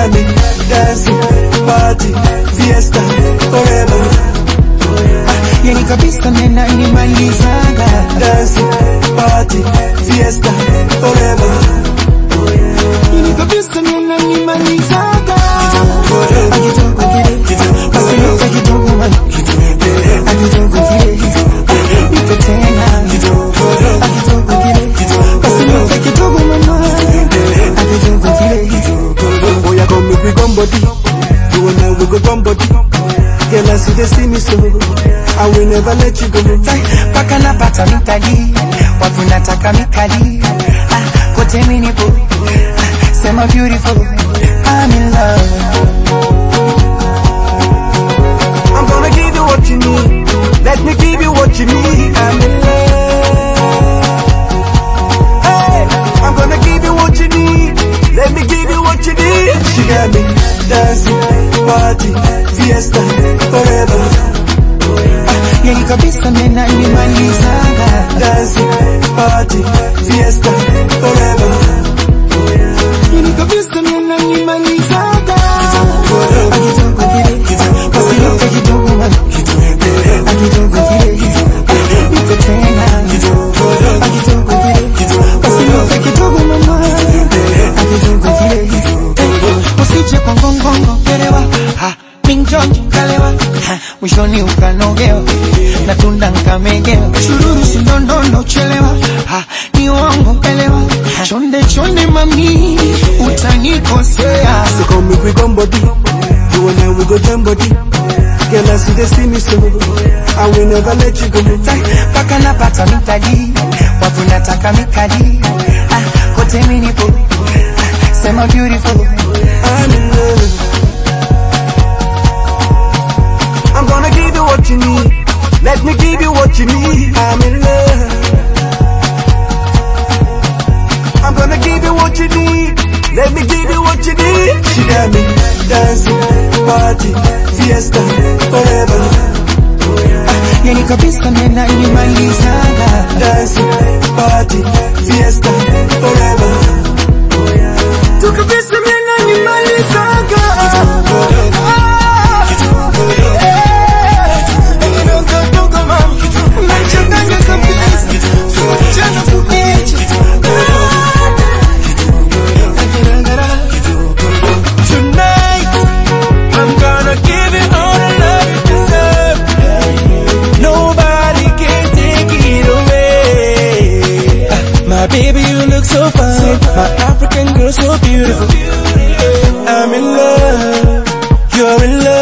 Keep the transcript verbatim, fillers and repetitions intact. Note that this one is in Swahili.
got me dancing, party, fiesta, forever. Yani kabisa mena inimalizaga. Dancing, party, fiesta, forever. Yani kabisa mena inimalizaga. Akitoka kile, basi nuka kidogo man. Akitoka kile, nipe tena. Akitoka kile, basi nuka kidogo man. Akitoka kile. Oh, you gon' make me gum body. You and I we go gum body. Girl, I see they see me so I will never let you go. Paka na pata mikali, watu nataka mikali. Ah, kote minipo, ah, sema beautiful, I'm in love. I'm gonna give you what you need. Let me give you what you need. I'm in love. Hey, I'm gonna give you what you need. Let me give you what you need. She got me dancing, party, fiesta, forever. Yani kabisa mena inimalizaga. Dancing, party, fiesta, forever. Yani kabisa mena inimalizaga. Akitoka kile, basi nuka kidogo man. Akitoka kile, nipe tena. Akitoka kile, basi nuka kidogo man. Akitoka kile, usije kwa ngongongo kerewa. Ha, minjonjo kalewa. Ha, mwishoni ukanogewa. Na tunda nkamegewa. Shururu sinondondo chelewa. Ha, ni uongo elewa. Chonde chonde mami, utanikosea. So come make we gum body. You and I we go jam body. Girl, I see they see me so I will never let you go. Paka na pata mikali, watu nataka mikali. Ah, kote minipo, ah, sema beautiful, I'm in love. I'm gonna give you what you need. Let me give you what you need. I'm in love. I'm gonna give you what you need. Let me give you what you need. She got me dancing, party, fiesta, forever. Yani kabisa mena inimalizaga. Dancing, party, fiesta, forever. Tu kabisa mena inimalizaga. My baby, you look so fine. My African girl so beautiful. I'm in love. You're in love.